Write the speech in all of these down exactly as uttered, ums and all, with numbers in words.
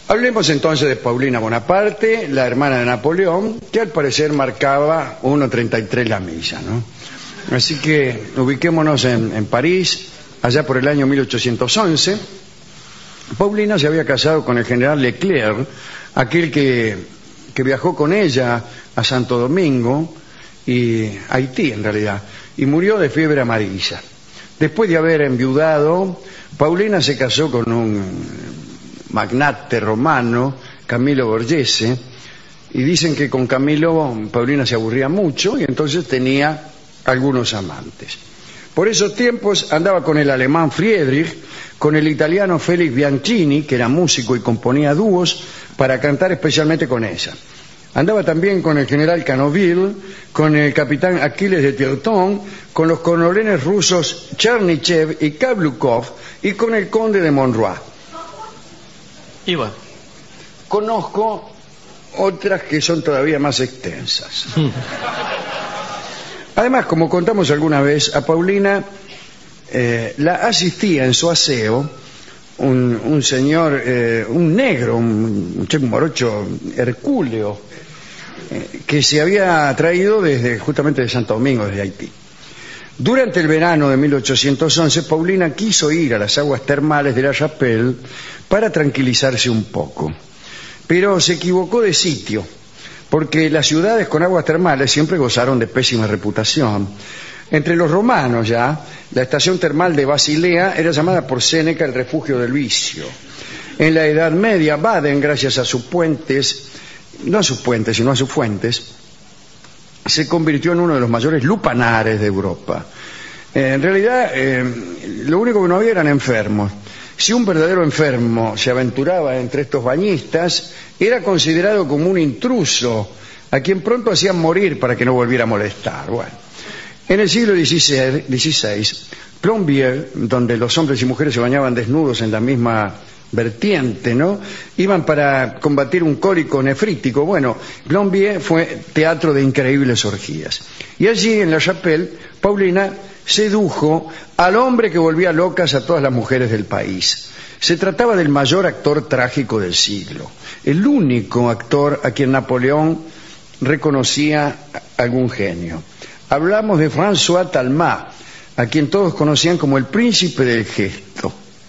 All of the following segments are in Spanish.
Hablemos entonces de Paulina Bonaparte, la hermana de Napoleón, que al parecer marcaba uno treinta y tres la milla, ¿no? Así que ubiquémonos en, en París, allá por el año mil ochocientos once. Paulina se había casado con el general Leclerc, aquel que, que viajó con ella a Santo Domingo, y Haití en realidad, y murió de fiebre amarilla. Después de haber enviudado, Paulina se casó con un magnate romano, Camilo Borghese, y dicen que con Camilo Paulina se aburría mucho y entonces tenía algunos amantes. Por esos tiempos andaba con el alemán Friedrich, con el italiano Félix Bianchini, que era músico y componía dúos para cantar especialmente con ella. Andaba también con el general Canoville, con el capitán Aquiles de Tirton, con los coroneles rusos Chernichev y Kablukov y con el conde de Monroy. Y bueno. Conozco otras que son todavía más extensas. Además, como contamos alguna vez, a Paulina eh, la asistía en su aseo un, un señor, eh, un negro, un, un morocho hercúleo, eh, que se había traído desde justamente de Santo Domingo, desde Haití. Durante el verano de mil ochocientos once, Paulina quiso ir a las aguas termales de La Chapelle para tranquilizarse un poco, pero se equivocó de sitio, porque las ciudades con aguas termales siempre gozaron de pésima reputación. Entre los romanos ya, la estación termal de Basilea era llamada por Séneca el refugio del vicio. En la Edad Media, Baden, gracias a sus puentes, no a sus puentes, sino a sus fuentes, se convirtió en uno de los mayores lupanares de Europa. Eh, en realidad, eh, lo único que no había eran enfermos. Si un verdadero enfermo se aventuraba entre estos bañistas, era considerado como un intruso, a quien pronto hacían morir para que no volviera a molestar. Bueno, en el siglo dieciséis, Plombier, donde los hombres y mujeres se bañaban desnudos en la misma vertiente, ¿no?, iban para combatir un cólico nefrítico. Bueno, Plombier fue teatro de increíbles orgías. Y allí, en La Chapelle, Paulina sedujo al hombre que volvía locas a todas las mujeres del país. Se trataba del mayor actor trágico del siglo, el único actor a quien Napoleón reconocía algún genio. Hablamos de François Talma, a quien todos conocían como el príncipe del gesto.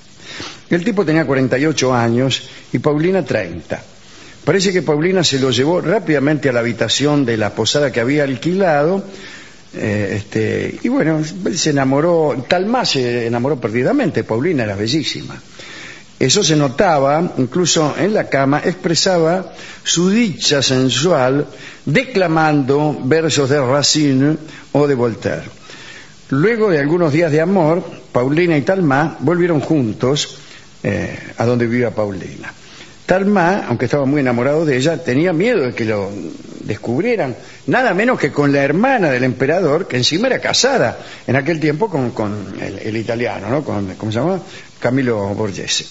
El tipo tenía cuarenta y ocho años y Paulina treinta. Parece que Paulina se lo llevó rápidamente a la habitación de la posada que había alquilado, eh, este, y bueno, se enamoró. Talma se enamoró perdidamente. Paulina era bellísima. Eso se notaba, incluso en la cama expresaba su dicha sensual declamando versos de Racine o de Voltaire. Luego de algunos días de amor, Paulina y Talma volvieron juntos eh, a donde vivía Paulina. Talma, aunque estaba muy enamorado de ella, tenía miedo de que lo descubrieran, nada menos que con la hermana del emperador, que encima era casada en aquel tiempo con, con el, el italiano, ¿no? Con, ¿cómo se llama? Camilo Borghese.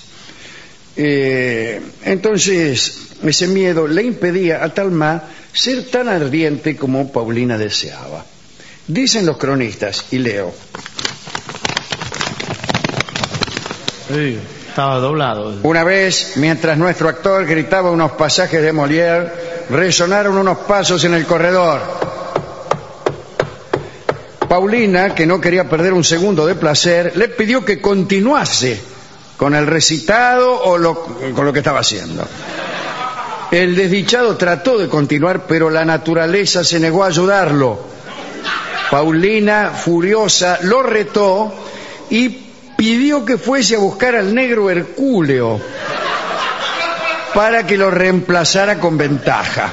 Eh, entonces, ese miedo le impedía a Talma ser tan ardiente como Paulina deseaba. Dicen los cronistas, y leo: Sí, estaba doblado. Una vez, mientras nuestro actor gritaba unos pasajes de Molière, resonaron unos pasos en el corredor. Paulina, que no quería perder un segundo de placer, le pidió que continuase con el recitado o lo, con lo que estaba haciendo. El desdichado trató de continuar, pero la naturaleza se negó a ayudarlo. Paulina, furiosa, lo retó y pidió que fuese a buscar al negro Hercúleo para que lo reemplazara con ventaja.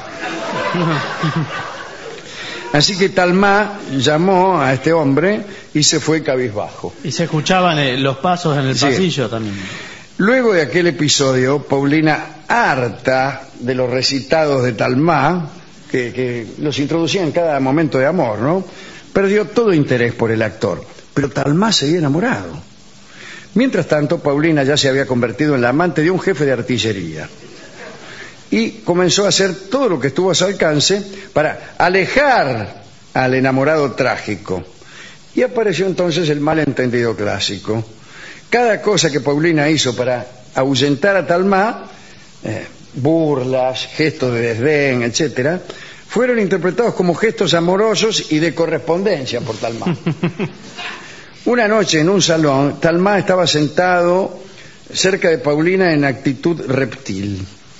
Así que Talma llamó a este hombre y se fue cabizbajo. Y se escuchaban eh, los pasos en el Sí. pasillo también. Luego de aquel episodio, Paulina, harta de los recitados de Talma, que, que los introducía en cada momento de amor, ¿no?, perdió todo interés por el actor. Pero Talma seguía enamorado. Mientras tanto, Paulina ya se había convertido en la amante de un jefe de artillería y comenzó a hacer todo lo que estuvo a su alcance para alejar al enamorado trágico. Y apareció entonces el malentendido clásico. Cada cosa que Paulina hizo para ahuyentar a Talma, eh, burlas, gestos de desdén, etcétera, fueron interpretados como gestos amorosos y de correspondencia por Talma. Una noche en un salón, Talma estaba sentado cerca de Paulina en actitud reptil.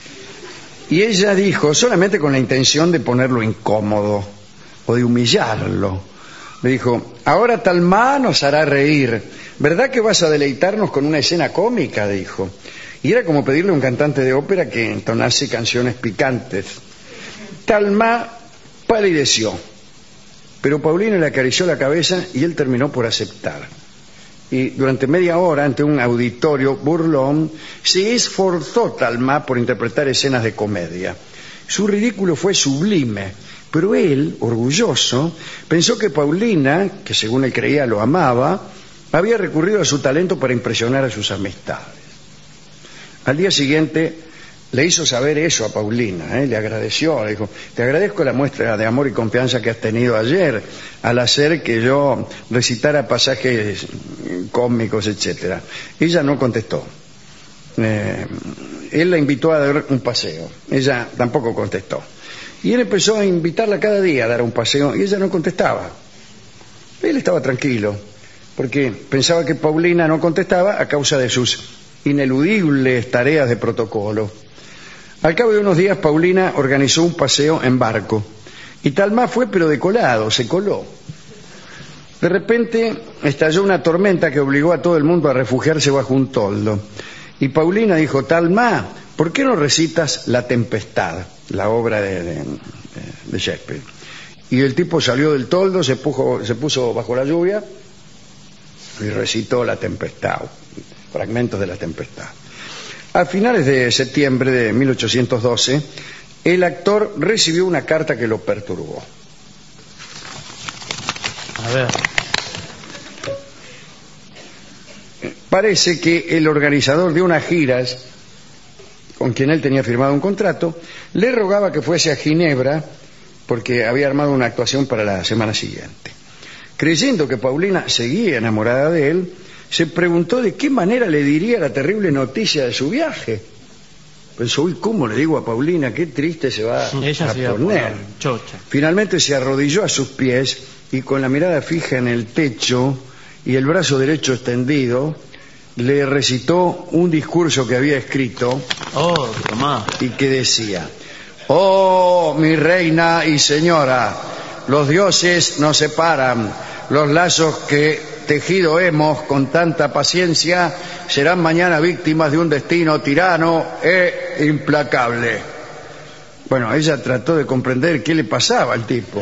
Y ella dijo, solamente con la intención de ponerlo incómodo o de humillarlo, le dijo: ahora Talma nos hará reír. ¿Verdad que vas a deleitarnos con una escena cómica?, dijo. Y era como pedirle a un cantante de ópera que entonase canciones picantes. Talma palideció, pero Paulina le acarició la cabeza y él terminó por aceptar. Y durante media hora, ante un auditorio burlón, se esforzó Talma por interpretar escenas de comedia. Su ridículo fue sublime, pero él, orgulloso, pensó que Paulina, que según él creía lo amaba, había recurrido a su talento para impresionar a sus amistades. Al día siguiente le hizo saber eso a Paulina, ¿eh? Le agradeció, le dijo: te agradezco la muestra de amor y confianza que has tenido ayer al hacer que yo recitara pasajes cómicos, etcétera. Ella no contestó. Eh, él la invitó a dar un paseo, ella tampoco contestó. Y él empezó a invitarla cada día a dar un paseo y ella no contestaba. Él estaba tranquilo, porque pensaba que Paulina no contestaba a causa de sus ineludibles tareas de protocolo. Al cabo de unos días, Paulina organizó un paseo en barco y Talma fue, pero de colado, se coló. De repente estalló una tormenta que obligó a todo el mundo a refugiarse bajo un toldo. Y Paulina dijo: Talma, ¿por qué no recitas La Tempestad, la obra de, de, de Shakespeare? Y el tipo salió del toldo, se puso, se puso bajo la lluvia y recitó La Tempestad, fragmentos de La Tempestad. A finales de septiembre de mil ochocientos doce, el actor recibió una carta que lo perturbó. A ver. Parece que el organizador de unas giras, con quien él tenía firmado un contrato, le rogaba que fuese a Ginebra porque había armado una actuación para la semana siguiente. Creyendo que Paulina seguía enamorada de él, se preguntó de qué manera le diría la terrible noticia de su viaje. Pensó: uy, ¿cómo le digo a Paulina? Qué triste se va Ella a se iba poner. a poner chocha. Finalmente se arrodilló a sus pies y, con la mirada fija en el techo y el brazo derecho extendido, le recitó un discurso que había escrito. Oh, Tomás. Y que decía: oh, mi reina y señora, los dioses nos separan, los lazos que tejido hemos con tanta paciencia serán mañana víctimas de un destino tirano e implacable. Bueno, ella trató de comprender qué le pasaba al tipo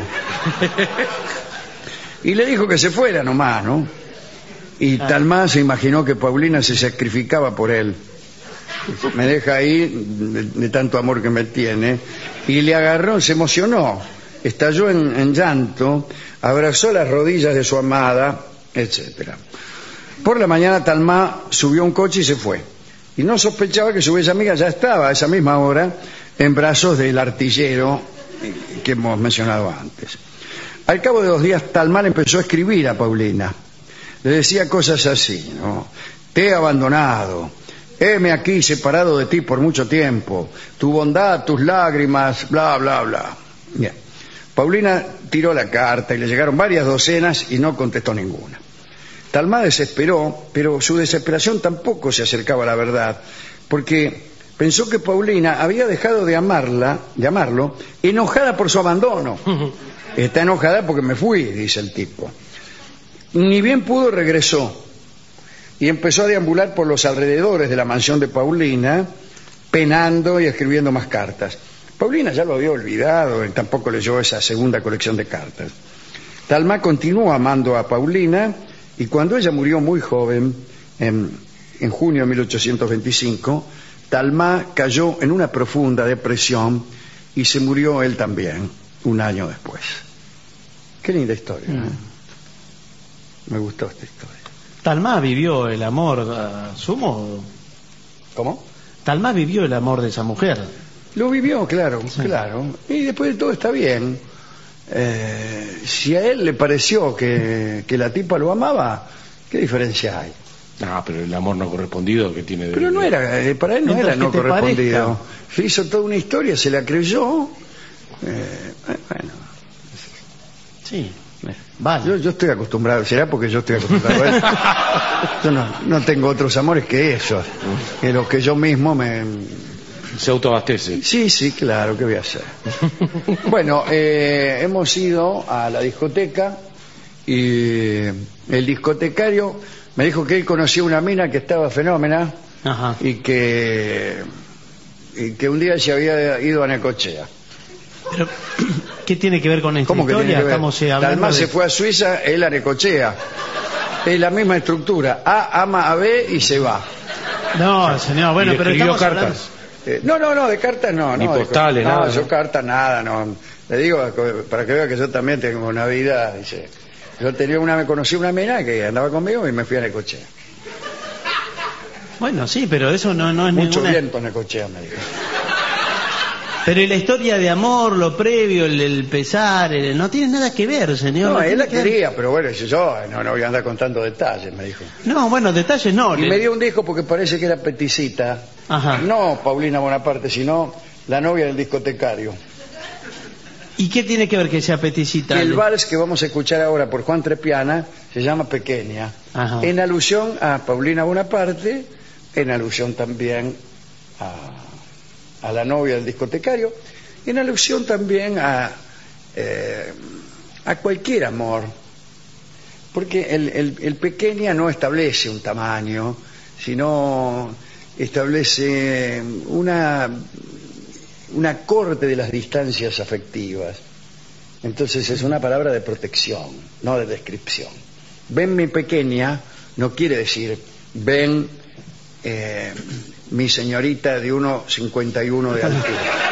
y le dijo que se fuera nomás, ¿no? Y Talma se imaginó que Paulina se sacrificaba por él. Me deja ahí de, de tanto amor que me tiene. Y le agarró, se emocionó, estalló en, en llanto, abrazó las rodillas de su amada, etcétera. Por la mañana Talma subió a un coche y se fue. Y no sospechaba que su bella amiga ya estaba a esa misma hora en brazos del artillero que hemos mencionado antes. Al cabo de dos días, Talma empezó a escribir a Paulina. Le decía cosas así, ¿no? Te he abandonado, heme aquí separado de ti por mucho tiempo, tu bondad, tus lágrimas, bla, bla, bla. Bien. Paulina tiró la carta y le llegaron varias docenas y no contestó ninguna. Talma desesperó, pero su desesperación tampoco se acercaba a la verdad, porque pensó que Paulina había dejado de amarla, de amarlo, enojada por su abandono. Está enojada porque me fui, dice el tipo. Ni bien pudo, regresó y empezó a deambular por los alrededores de la mansión de Paulina, penando y escribiendo más cartas. Paulina ya lo había olvidado, él tampoco leyó esa segunda colección de cartas. Talma continuó amando a Paulina y cuando ella murió muy joven, en, en junio de mil ochocientos veinticinco, Talma cayó en una profunda depresión y se murió él también, un año después. Qué linda historia, ¿eh? Me gustó esta historia. Talma vivió el amor a su modo. ¿Cómo? Talma vivió el amor de esa mujer. Lo vivió, claro, Sí. claro. Y después de todo está bien. Eh, si a él le pareció que, que la tipa lo amaba, ¿qué diferencia hay? No, pero el amor no correspondido que tiene... De, Pero no era, eh, para él no Mientras era no que te correspondido. parezca. Se hizo toda una historia, se la creyó. Eh, bueno, Sí, vale. yo, yo estoy acostumbrado, será porque yo estoy acostumbrado a eso. Yo no, no tengo otros amores que esos, que los que yo mismo me... Se autoabastece. Sí, sí, claro, ¿qué voy a hacer? Bueno, eh, hemos ido a la discoteca y el discotecario me dijo que él conocía una mina que estaba fenómena Ajá. y que, y que un día se había ido a Necochea. Pero, ¿qué tiene que ver con esta ¿Cómo que historia? tiene que ver? Estamos eh, hablando Dalma de... se fue a Suiza, él a Necochea. Es la misma estructura. A ama a B y se va. No, señor, bueno, Y pero escribió estamos cartas. hablando... Eh, no, no, no, de cartas no. Ni no, de- postales, no, nada, yo ¿no? cartas nada, no. Le digo para que vea que yo también tengo una vida. Dice, yo tenía una, me conocí una mina que andaba conmigo y me fui a Necochea. Bueno, sí, pero eso no, no es Mucho ninguna... viento en Necochea, me dijo. Pero y la historia de amor, lo previo, el, el pesar, el- no tiene nada que ver, señor. No, él tiene la que ver- quería, pero bueno, dice yo, no, no voy a andar contando detalles, me dijo. No, bueno, detalles no. Y le- me dio un disco porque parece que era Peticita. Ajá. No Paulina Bonaparte, sino la novia del discotecario. ¿Y qué tiene que ver que sea peticita? El vals que vamos a escuchar ahora por Juan Trepiana se llama Pequeña, Ajá. en alusión a Paulina Bonaparte, en alusión también a, a la novia del discotecario, en alusión también a, eh, a cualquier amor, porque el, el, el Pequeña no establece un tamaño, sino establece una... una corte de las distancias afectivas. Entonces es una palabra de protección, no de descripción. Ven mi pequeña no quiere decir ven eh, mi señorita de uno cincuenta y uno de altura.